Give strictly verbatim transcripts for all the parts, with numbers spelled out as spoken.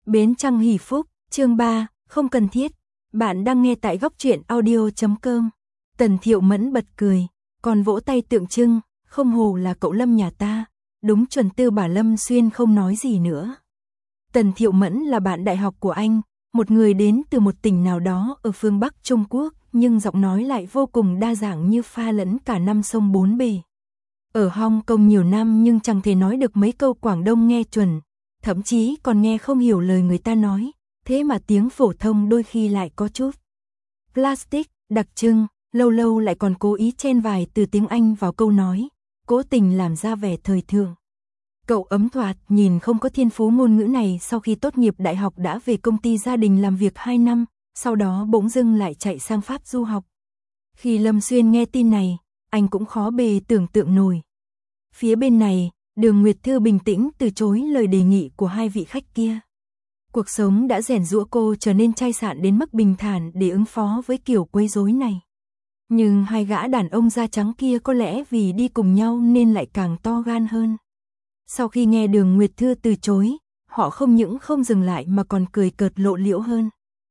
Bến Trăng Hỷ Phúc, chương ba, không cần thiết. Bạn đang nghe tại góc truyện audio chấm com. Tần Thiệu Mẫn bật cười, còn vỗ tay tượng trưng, không hồ là cậu Lâm nhà ta, đúng chuẩn Tư Bả Lâm Xuyên không nói gì nữa. Tần Thiệu Mẫn là bạn đại học của anh, một người đến từ một tỉnh nào đó ở phương Bắc Trung Quốc, nhưng giọng nói lại vô cùng đa dạng như pha lẫn cả năm sông bốn bể. Ở Hong Kong nhiều năm nhưng chẳng thể nói được mấy câu Quảng Đông nghe chuẩn, thậm chí còn nghe không hiểu lời người ta nói, thế mà tiếng phổ thông đôi khi lại có chút plastic, đặc trưng, lâu lâu lại còn cố ý chen vài từ tiếng Anh vào câu nói, cố tình làm ra vẻ thời thượng. Cậu ấm thoạt nhìn không có thiên phú ngôn ngữ này sau khi tốt nghiệp đại học đã về công ty gia đình làm việc hai năm, sau đó bỗng dưng lại chạy sang Pháp du học. Khi Lâm Xuyên nghe tin này, anh cũng khó bề tưởng tượng nổi. Phía bên này, Đường Nguyệt Thư bình tĩnh từ chối lời đề nghị của hai vị khách kia. Cuộc sống đã rèn giũa cô trở nên chai sạn đến mức bình thản để ứng phó với kiểu quấy rối này. Nhưng hai gã đàn ông da trắng kia có lẽ vì đi cùng nhau nên lại càng to gan hơn. Sau khi nghe Đường Nguyệt Thư từ chối, họ không những không dừng lại mà còn cười cợt lộ liễu hơn.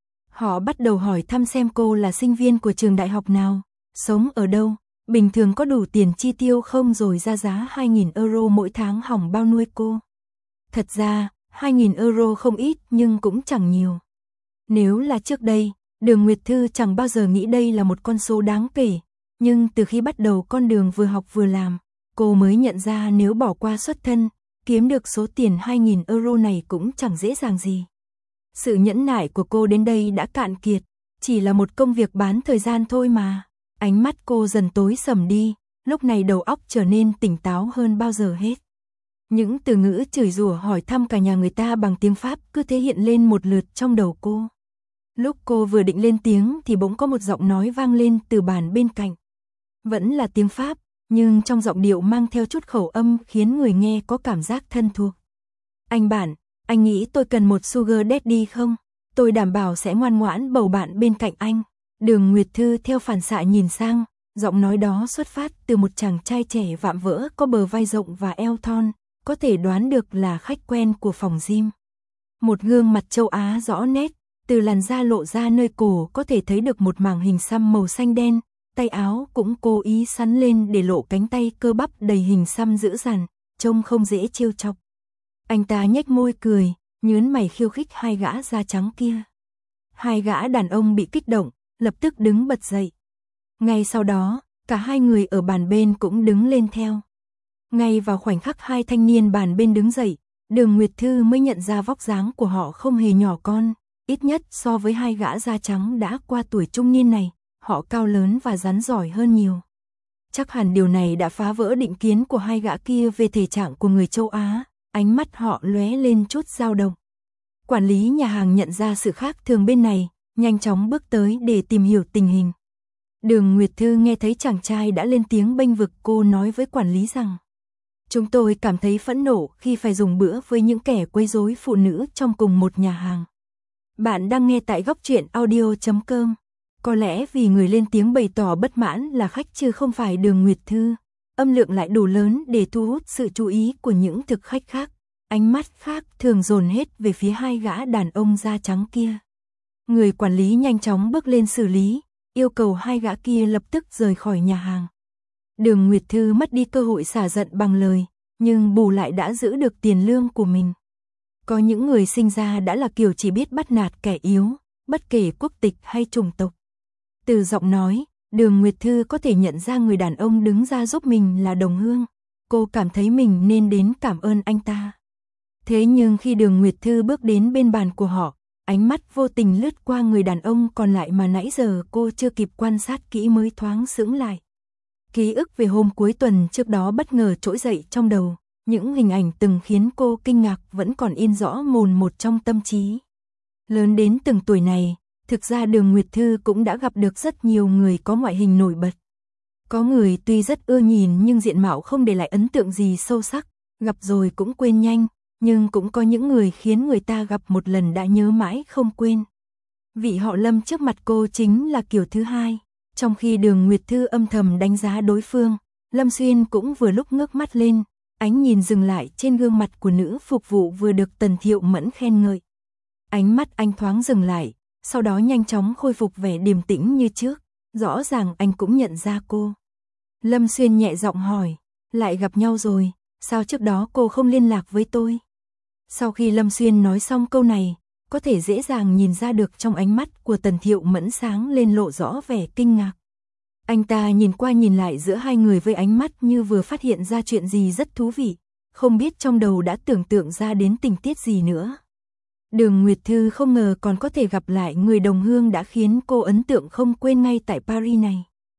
Họ bắt đầu hỏi thăm xem cô là sinh viên của trường đại học nào, sống ở đâu, bình thường có đủ tiền chi tiêu không rồi ra giá hai nghìn euro mỗi tháng hỏng bao nuôi cô. Thật ra, hai nghìn euro không ít nhưng cũng chẳng nhiều. Nếu là trước đây, Đường Nguyệt Thư chẳng bao giờ nghĩ đây là một con số đáng kể, nhưng từ khi bắt đầu con đường vừa học vừa làm, cô mới nhận ra nếu bỏ qua xuất thân, kiếm được số tiền hai nghìn euro này cũng chẳng dễ dàng gì. Sự nhẫn nại của cô đến đây đã cạn kiệt, chỉ là một công việc bán thời gian thôi mà. Ánh mắt cô dần tối sầm đi, lúc này đầu óc trở nên tỉnh táo hơn bao giờ hết. Những từ ngữ chửi rủa hỏi thăm cả nhà người ta bằng tiếng Pháp cứ thế hiện lên một lượt trong đầu cô. Lúc cô vừa định lên tiếng thì bỗng có một giọng nói vang lên từ bàn bên cạnh. Vẫn là tiếng Pháp, nhưng trong giọng điệu mang theo chút khẩu âm khiến người nghe có cảm giác thân thuộc. Anh bạn, anh nghĩ tôi cần một sugar daddy không? Tôi đảm bảo sẽ ngoan ngoãn bầu bạn bên cạnh anh. Đường Nguyệt Thư theo phản xạ nhìn sang, giọng nói đó xuất phát từ một chàng trai trẻ vạm vỡ có bờ vai rộng và eo thon, có thể đoán được là khách quen của phòng gym. Một gương mặt châu Á rõ nét, từ làn da lộ ra nơi cổ có thể thấy được một mảng hình xăm màu xanh đen, tay áo cũng cố ý sắn lên để lộ cánh tay cơ bắp đầy hình xăm dữ dằn, trông không dễ trêu chọc. Anh ta nhếch môi cười, nhướng mày khiêu khích hai gã da trắng kia. Hai gã đàn ông bị kích động, lập tức đứng bật dậy. Ngay sau đó, cả hai người ở bàn bên cũng đứng lên theo. Ngay vào khoảnh khắc hai thanh niên bàn bên đứng dậy, Đường Nguyệt Thư mới nhận ra vóc dáng của họ không hề nhỏ con, ít nhất so với hai gã da trắng đã qua tuổi trung niên này, họ cao lớn và rắn giỏi hơn nhiều. Chắc hẳn điều này đã phá vỡ định kiến của hai gã kia về thể trạng của người châu Á, ánh mắt họ lóe lên chút dao động. Quản lý nhà hàng nhận ra sự khác thường bên này, nhanh chóng bước tới để tìm hiểu tình hình. Đường Nguyệt Thư nghe thấy chàng trai đã lên tiếng bênh vực cô nói với quản lý rằng: Chúng tôi cảm thấy phẫn nộ khi phải dùng bữa với những kẻ quấy rối phụ nữ trong cùng một nhà hàng. Bạn đang nghe tại góc truyện audio chấm com. Có lẽ vì người lên tiếng bày tỏ bất mãn là khách chứ không phải Đường Nguyệt Thư, âm lượng lại đủ lớn để thu hút sự chú ý của những thực khách khác. Ánh mắt khác thường dồn hết về phía hai gã đàn ông da trắng kia. Người quản lý nhanh chóng bước lên xử lý, yêu cầu hai gã kia lập tức rời khỏi nhà hàng. Đường Nguyệt Thư mất đi cơ hội xả giận bằng lời, nhưng bù lại đã giữ được tiền lương của mình. Có những người sinh ra đã là kiểu chỉ biết bắt nạt kẻ yếu, bất kể quốc tịch hay chủng tộc. Từ giọng nói, Đường Nguyệt Thư có thể nhận ra người đàn ông đứng ra giúp mình là đồng hương. Cô cảm thấy mình nên đến cảm ơn anh ta. Thế nhưng khi Đường Nguyệt Thư bước đến bên bàn của họ, ánh mắt vô tình lướt qua người đàn ông còn lại mà nãy giờ cô chưa kịp quan sát kỹ mới thoáng sững lại. Ký ức về hôm cuối tuần trước đó bất ngờ trỗi dậy trong đầu, những hình ảnh từng khiến cô kinh ngạc vẫn còn in rõ mồn một trong tâm trí. Lớn đến từng tuổi này, thực ra Đường Nguyệt Thư cũng đã gặp được rất nhiều người có ngoại hình nổi bật. Có người tuy rất ưa nhìn nhưng diện mạo không để lại ấn tượng gì sâu sắc, gặp rồi cũng quên nhanh, nhưng cũng có những người khiến người ta gặp một lần đã nhớ mãi không quên. Vị họ Lâm trước mặt cô chính là kiểu thứ hai. Trong khi Đường Nguyệt Thư âm thầm đánh giá đối phương, Lâm Xuyên cũng vừa lúc ngước mắt lên, ánh nhìn dừng lại trên gương mặt của nữ phục vụ vừa được Tần Thiệu Mẫn khen ngợi. Ánh mắt anh thoáng dừng lại, sau đó nhanh chóng khôi phục vẻ điềm tĩnh như trước, rõ ràng anh cũng nhận ra cô. Lâm Xuyên nhẹ giọng hỏi, lại gặp nhau rồi, sao trước đó cô không liên lạc với tôi? Sau khi Lâm Xuyên nói xong câu này, có thể dễ dàng nhìn ra được trong ánh mắt của Tần Thiệu Mẫn sáng lên lộ rõ vẻ kinh ngạc. Anh ta nhìn qua nhìn lại giữa hai người với ánh mắt như vừa phát hiện ra chuyện gì rất thú vị, không biết trong đầu đã tưởng tượng ra đến tình tiết gì nữa. Đường Nguyệt Thư không ngờ còn có thể gặp lại người đồng hương đã khiến cô ấn tượng không quên ngay tại Paris này.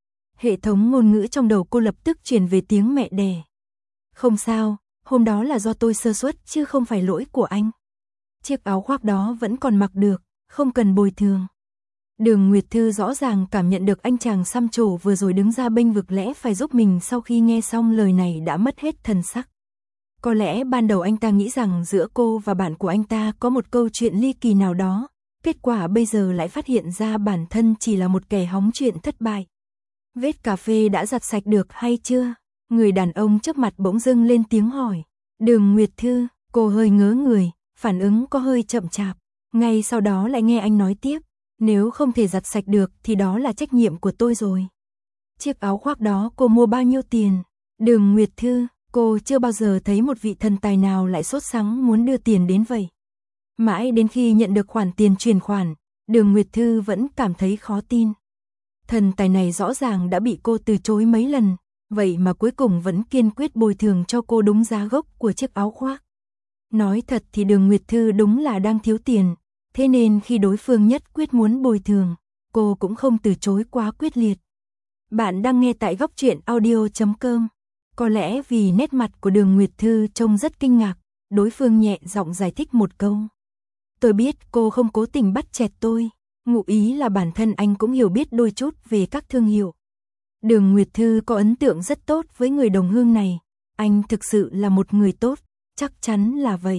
Hệ thống ngôn ngữ trong đầu cô lập tức truyền về tiếng mẹ đẻ. Không sao, hôm đó là do tôi sơ suất chứ không phải lỗi của anh. Chiếc áo khoác đó vẫn còn mặc được, không cần bồi thường. Đường Nguyệt Thư rõ ràng cảm nhận được anh chàng xăm trổ vừa rồi đứng ra bênh vực lẽ phải giúp mình, sau khi nghe xong lời này đã mất hết thần sắc. Có lẽ ban đầu anh ta nghĩ rằng giữa cô và bạn của anh ta có một câu chuyện ly kỳ nào đó, kết quả bây giờ lại phát hiện ra bản thân chỉ là một kẻ hóng chuyện thất bại. Vết cà phê đã giặt sạch được hay chưa? Người đàn ông trước mặt bỗng dưng lên tiếng hỏi. Đường Nguyệt Thư, cô hơi ngớ người, phản ứng có hơi chậm chạp. Ngay sau đó lại nghe anh nói tiếp, nếu không thể giặt sạch được thì đó là trách nhiệm của tôi rồi. Chiếc áo khoác đó cô mua bao nhiêu tiền? Đường Nguyệt Thư, cô chưa bao giờ thấy một vị thần tài nào lại sốt sắng muốn đưa tiền đến vậy. Mãi đến khi nhận được khoản tiền chuyển khoản, Đường Nguyệt Thư vẫn cảm thấy khó tin. Thần tài này rõ ràng đã bị cô từ chối mấy lần, vậy mà cuối cùng vẫn kiên quyết bồi thường cho cô đúng giá gốc của chiếc áo khoác. Nói thật thì Đường Nguyệt Thư đúng là đang thiếu tiền, thế nên khi đối phương nhất quyết muốn bồi thường, cô cũng không từ chối quá quyết liệt. Bạn đang nghe tại góc truyện audio chấm com. Có lẽ vì nét mặt của Đường Nguyệt Thư trông rất kinh ngạc, đối phương nhẹ giọng giải thích một câu. Tôi biết cô không cố tình bắt chẹt tôi, ngụ ý là bản thân anh cũng hiểu biết đôi chút về các thương hiệu. Đường Nguyệt Thư có ấn tượng rất tốt với người đồng hương này, anh thực sự là một người tốt, chắc chắn là vậy.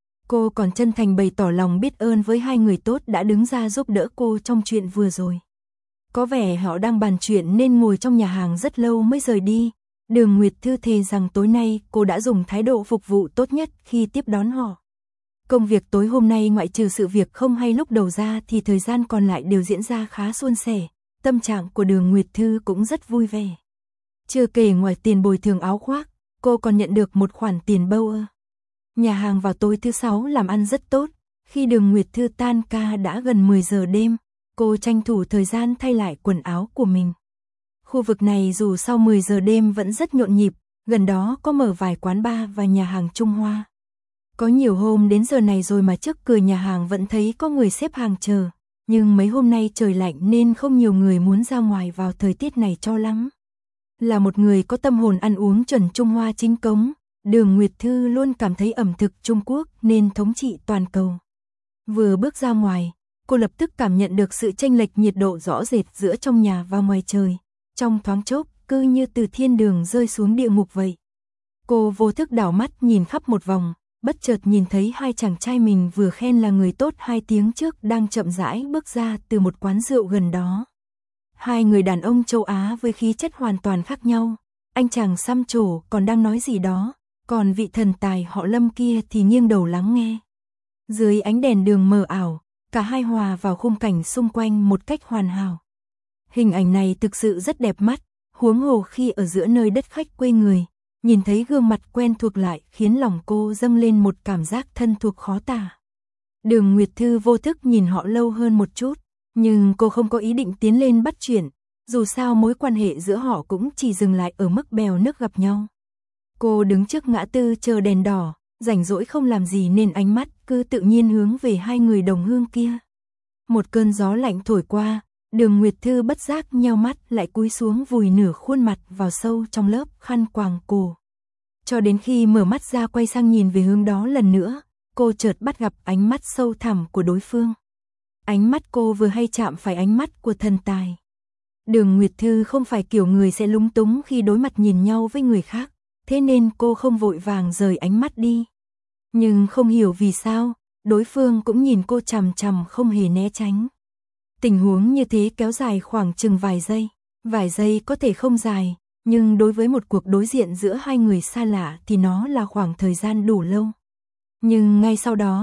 Cô còn chân thành bày tỏ lòng biết ơn với hai người tốt đã đứng ra giúp đỡ cô trong chuyện vừa rồi. Có vẻ họ đang bàn chuyện nên ngồi trong nhà hàng rất lâu mới rời đi. Đường Nguyệt Thư thề rằng tối nay cô đã dùng thái độ phục vụ tốt nhất khi tiếp đón họ. Công việc tối hôm nay ngoại trừ sự việc không hay lúc đầu ra thì thời gian còn lại đều diễn ra khá suôn sẻ. Tâm trạng của Đường Nguyệt Thư cũng rất vui vẻ. Chưa kể ngoài tiền bồi thường áo khoác, cô còn nhận được một khoản tiền bonus. Nhà hàng vào tối thứ sáu làm ăn rất tốt. Khi Đường Nguyệt Thư tan ca đã gần mười giờ đêm, cô tranh thủ thời gian thay lại quần áo của mình. Khu vực này dù sau mười giờ đêm vẫn rất nhộn nhịp, gần đó có mở vài quán bar và nhà hàng Trung Hoa. Có nhiều hôm đến giờ này rồi mà trước cửa nhà hàng vẫn thấy có người xếp hàng chờ, nhưng mấy hôm nay trời lạnh nên không nhiều người muốn ra ngoài vào thời tiết này cho lắm. Là một người có tâm hồn ăn uống chuẩn Trung Hoa chính cống, Đường Nguyệt Thư luôn cảm thấy ẩm thực Trung Quốc nên thống trị toàn cầu. Vừa bước ra ngoài, cô lập tức cảm nhận được sự chênh lệch nhiệt độ rõ rệt giữa trong nhà và ngoài trời. Trong thoáng chốc, cứ như từ thiên đường rơi xuống địa ngục vậy. Cô vô thức đảo mắt nhìn khắp một vòng, bất chợt nhìn thấy hai chàng trai mình vừa khen là người tốt hai tiếng trước đang chậm rãi bước ra từ một quán rượu gần đó. Hai người đàn ông châu Á với khí chất hoàn toàn khác nhau. Anh chàng xăm trổ còn đang nói gì đó, còn vị thần tài họ Lâm kia thì nghiêng đầu lắng nghe. Dưới ánh đèn đường mờ ảo, cả hai hòa vào khung cảnh xung quanh một cách hoàn hảo. Hình ảnh này thực sự rất đẹp mắt, huống hồ khi ở giữa nơi đất khách quê người, nhìn thấy gương mặt quen thuộc lại khiến lòng cô dâng lên một cảm giác thân thuộc khó tả. Đường Nguyệt Thư vô thức nhìn họ lâu hơn một chút, nhưng cô không có ý định tiến lên bắt chuyện, dù sao mối quan hệ giữa họ cũng chỉ dừng lại ở mức bèo nước gặp nhau. Cô đứng trước ngã tư chờ đèn đỏ, rảnh rỗi không làm gì nên ánh mắt cứ tự nhiên hướng về hai người đồng hương kia. Một cơn gió lạnh thổi qua, Đường Nguyệt Thư bất giác nheo mắt lại cúi xuống vùi nửa khuôn mặt vào sâu trong lớp khăn quàng cổ. Cho đến khi mở mắt ra quay sang nhìn về hướng đó lần nữa, cô chợt bắt gặp ánh mắt sâu thẳm của đối phương. Ánh mắt cô vừa hay chạm phải ánh mắt của thần tài. Đường Nguyệt Thư không phải kiểu người sẽ lúng túng khi đối mặt nhìn nhau với người khác, thế nên cô không vội vàng rời ánh mắt đi. Nhưng không hiểu vì sao, đối phương cũng nhìn cô chằm chằm không hề né tránh. Tình huống như thế kéo dài khoảng chừng vài giây. Vài giây có thể không dài, nhưng đối với một cuộc đối diện giữa hai người xa lạ thì nó là khoảng thời gian đủ lâu. Nhưng ngay sau đó, tình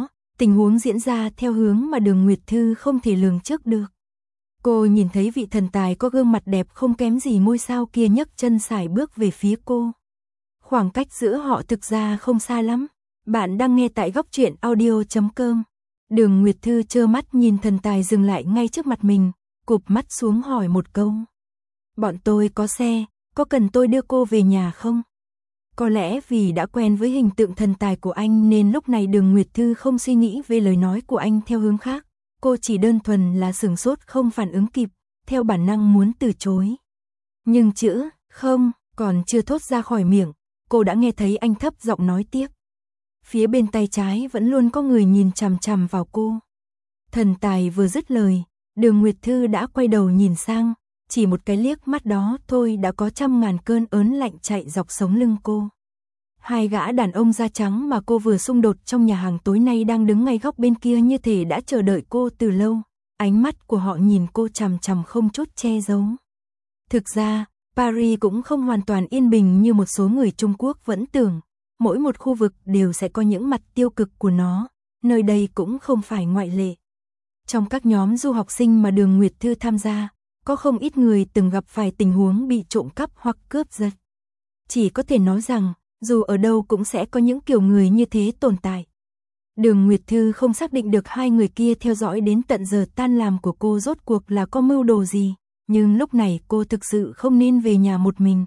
Tình huống diễn ra theo hướng mà Đường Nguyệt Thư không thể lường trước được. Cô nhìn thấy vị thần tài có gương mặt đẹp không kém gì ngôi sao kia nhấc chân sải bước về phía cô. Khoảng cách giữa họ thực ra không xa lắm. Bạn đang nghe tại góc truyện audio chấm com. Đường Nguyệt Thư trơ mắt nhìn thần tài dừng lại ngay trước mặt mình, cụp mắt xuống hỏi một câu. Bọn tôi có xe, có cần tôi đưa cô về nhà không? Có lẽ vì đã quen với hình tượng thần tài của anh nên lúc này Đường Nguyệt Thư không suy nghĩ về lời nói của anh theo hướng khác. Cô chỉ đơn thuần là sửng sốt không phản ứng kịp, theo bản năng muốn từ chối. Nhưng chữ không còn chưa thốt ra khỏi miệng, cô đã nghe thấy anh thấp giọng nói tiếp. Phía bên tay trái vẫn luôn có người nhìn chằm chằm vào cô. Thần tài vừa dứt lời, Đường Nguyệt Thư đã quay đầu nhìn sang, chỉ một cái liếc mắt đó thôi đã có trăm ngàn cơn ớn lạnh chạy dọc sống lưng cô. Hai gã đàn ông da trắng mà cô vừa xung đột trong nhà hàng tối nay đang đứng ngay góc bên kia như thể đã chờ đợi cô từ lâu. Ánh mắt của họ nhìn cô chằm chằm không chút che giấu. Thực ra, Paris cũng không hoàn toàn yên bình như một số người Trung Quốc vẫn tưởng. Mỗi một khu vực đều sẽ có những mặt tiêu cực của nó, nơi đây cũng không phải ngoại lệ. Trong các nhóm du học sinh mà Đường Nguyệt Thư tham gia, có không ít người từng gặp phải tình huống bị trộm cắp hoặc cướp giật. Chỉ có thể nói rằng, dù ở đâu cũng sẽ có những kiểu người như thế tồn tại. Đường Nguyệt Thư không xác định được hai người kia theo dõi đến tận giờ tan làm của cô rốt cuộc là có mưu đồ gì, nhưng lúc này cô thực sự không nên về nhà một mình.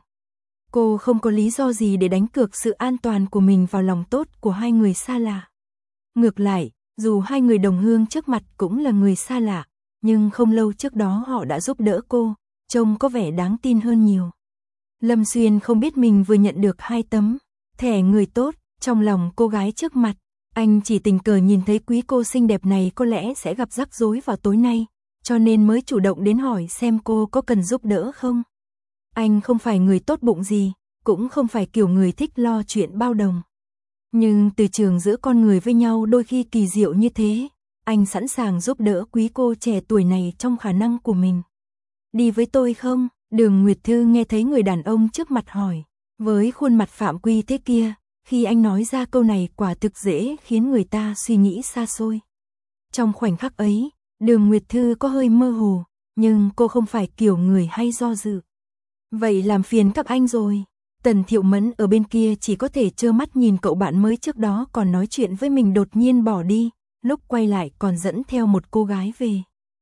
Cô không có lý do gì để đánh cược sự an toàn của mình vào lòng tốt của hai người xa lạ. Ngược lại, dù hai người đồng hương trước mặt cũng là người xa lạ, nhưng không lâu trước đó họ đã giúp đỡ cô, trông có vẻ đáng tin hơn nhiều. Lâm Xuyên không biết mình vừa nhận được hai tấm thẻ người tốt trong lòng cô gái trước mặt. Anh chỉ tình cờ nhìn thấy quý cô xinh đẹp này có lẽ sẽ gặp rắc rối vào tối nay, cho nên mới chủ động đến hỏi xem cô có cần giúp đỡ không. Anh không phải người tốt bụng gì, cũng không phải kiểu người thích lo chuyện bao đồng. Nhưng từ trường giữa con người với nhau đôi khi kỳ diệu như thế, anh sẵn sàng giúp đỡ quý cô trẻ tuổi này trong khả năng của mình. Đi với tôi không? Đường Nguyệt Thư nghe thấy người đàn ông trước mặt hỏi. Với khuôn mặt phạm quy thế kia, khi anh nói ra câu này quả thực dễ khiến người ta suy nghĩ xa xôi. Trong khoảnh khắc ấy, Đường Nguyệt Thư có hơi mơ hồ, nhưng cô không phải kiểu người hay do dự. Vậy làm phiền các anh rồi. Tần Thiệu Mẫn ở bên kia chỉ có thể trơ mắt nhìn cậu bạn mới trước đó còn nói chuyện với mình đột nhiên bỏ đi, lúc quay lại còn dẫn theo một cô gái về.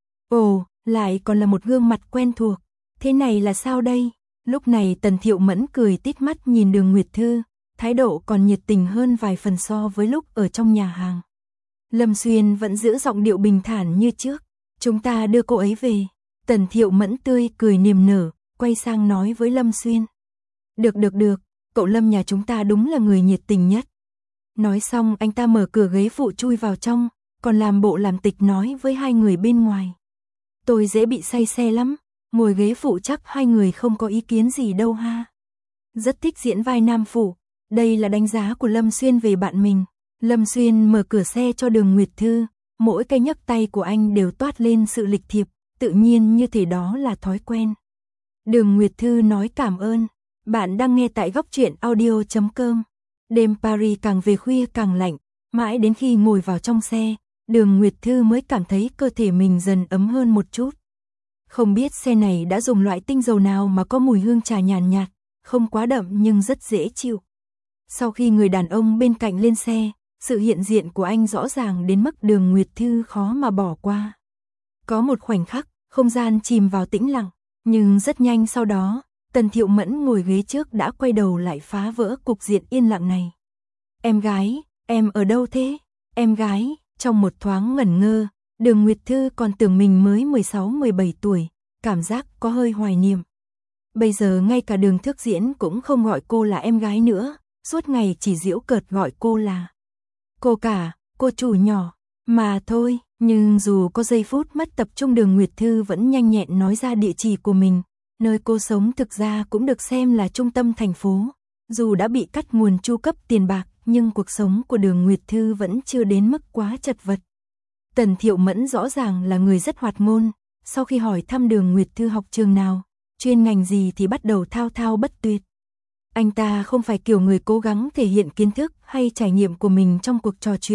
Ồ, lại còn là một gương mặt quen thuộc. Thế này là sao đây? Lúc này Tần Thiệu Mẫn cười tít mắt nhìn Đường Nguyệt Thư, thái độ còn nhiệt tình hơn vài phần so với lúc ở trong nhà hàng. Lâm Xuyên vẫn giữ giọng điệu bình thản như trước. Chúng ta đưa cô ấy về. Tần Thiệu Mẫn tươi cười niềm nở, quay sang nói với Lâm Xuyên. Được được được, cậu Lâm nhà chúng ta đúng là người nhiệt tình nhất. Nói xong anh ta mở cửa ghế phụ chui vào trong, còn làm bộ làm tịch nói với hai người bên ngoài. Tôi dễ bị say xe lắm, ngồi ghế phụ chắc hai người không có ý kiến gì đâu ha. Rất thích diễn vai nam phụ, đây là đánh giá của Lâm Xuyên về bạn mình. Lâm Xuyên mở cửa xe cho Đường Nguyệt Thư, mỗi cái nhấc tay của anh đều toát lên sự lịch thiệp, tự nhiên như thể đó là thói quen. Đường Nguyệt Thư nói cảm ơn. Bạn đang nghe tại góc truyện audio chấm com. Đêm Paris càng về khuya càng lạnh, mãi đến khi ngồi vào trong xe, Đường Nguyệt Thư mới cảm thấy cơ thể mình dần ấm hơn một chút. Không biết xe này đã dùng loại tinh dầu nào mà có mùi hương trà nhàn nhạt, không quá đậm nhưng rất dễ chịu. Sau khi người đàn ông bên cạnh lên xe, sự hiện diện của anh rõ ràng đến mức Đường Nguyệt Thư khó mà bỏ qua. Có một khoảnh khắc, không gian chìm vào tĩnh lặng, nhưng rất nhanh sau đó, Tần Thiệu Mẫn ngồi ghế trước đã quay đầu lại phá vỡ cục diện yên lặng này. Em gái, em ở đâu thế? Em gái, trong một thoáng ngẩn ngơ, Đường Nguyệt Thư còn tưởng mình mới mười sáu mười bảy tuổi, cảm giác có hơi hoài niệm. Bây giờ ngay cả Đường Thước Diễn cũng không gọi cô là em gái nữa, suốt ngày chỉ giễu cợt gọi cô là cô cả, cô chủ nhỏ, mà thôi. Nhưng dù có giây phút mất tập trung Đường Nguyệt Thư vẫn nhanh nhẹn nói ra địa chỉ của mình. Nơi cô sống thực ra cũng được xem là trung tâm thành phố. Dù đã bị cắt nguồn chu cấp tiền bạc, nhưng cuộc sống của Đường Nguyệt Thư vẫn chưa đến mức quá chật vật. Tần Thiệu Mẫn rõ ràng là người rất hoạt ngôn. Sau khi hỏi thăm Đường Nguyệt Thư học trường nào, chuyên ngành gì thì bắt đầu thao thao bất tuyệt. Anh ta không phải kiểu người cố gắng thể hiện kiến thức hay trải nghiệm của mình trong cuộc trò chuyện.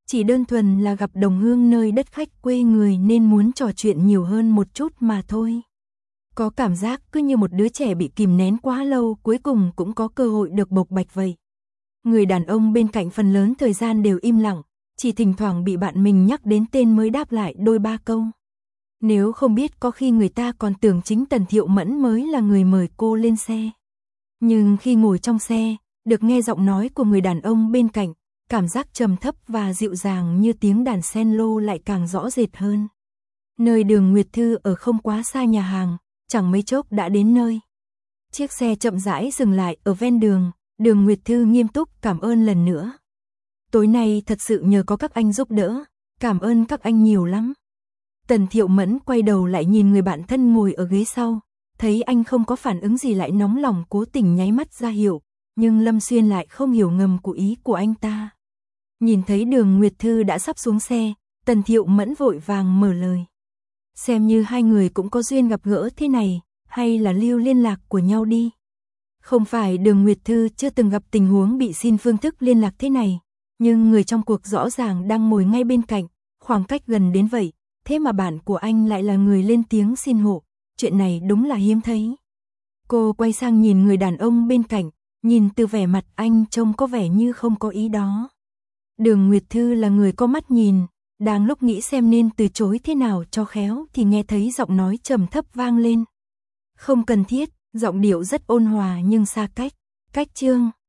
chỉ đơn thuần là gặp đồng hương nơi đất khách quê người nên muốn trò chuyện nhiều hơn một chút mà thôi. Có cảm giác cứ như một đứa trẻ bị kìm nén quá lâu cuối cùng cũng có cơ hội được bộc bạch vậy. Người đàn ông bên cạnh phần lớn thời gian đều im lặng, chỉ thỉnh thoảng bị bạn mình nhắc đến tên mới đáp lại đôi ba câu. Nếu không biết có khi người ta còn tưởng chính Tần Thiệu Mẫn mới là người mời cô lên xe. Nhưng khi ngồi trong xe, được nghe giọng nói của người đàn ông bên cạnh, cảm giác trầm thấp và dịu dàng như tiếng đàn cello lại càng rõ rệt hơn. Nơi Đường Nguyệt Thư ở không quá xa nhà hàng, chẳng mấy chốc đã đến nơi. Chiếc xe chậm rãi dừng lại ở ven đường, Đường Nguyệt Thư nghiêm túc cảm ơn lần nữa. Tối nay thật sự nhờ có các anh giúp đỡ, cảm ơn các anh nhiều lắm. Tần Thiệu Mẫn quay đầu lại nhìn người bạn thân ngồi ở ghế sau, thấy anh không có phản ứng gì lại nóng lòng cố tình nháy mắt ra hiệu, nhưng Lâm Xuyên lại không hiểu ngầm của ý của anh ta. Nhìn thấy Đường Nguyệt Thư đã sắp xuống xe, Tần Thiệu Mẫn vội vàng mở lời. Xem như hai người cũng có duyên gặp gỡ thế này, hay là lưu liên lạc của nhau đi. Không phải Đường Nguyệt Thư chưa từng gặp tình huống bị xin phương thức liên lạc thế này, nhưng người trong cuộc rõ ràng đang ngồi ngay bên cạnh, khoảng cách gần đến vậy, thế mà bạn của anh lại là người lên tiếng xin hộ, chuyện này đúng là hiếm thấy. Cô quay sang nhìn người đàn ông bên cạnh, nhìn từ vẻ mặt anh trông có vẻ như không có ý đó. Đường Nguyệt Thư là người có mắt nhìn, đang lúc nghĩ xem nên từ chối thế nào cho khéo thì nghe thấy giọng nói trầm thấp vang lên. Không cần thiết, giọng điệu rất ôn hòa nhưng xa cách. Cách Trương,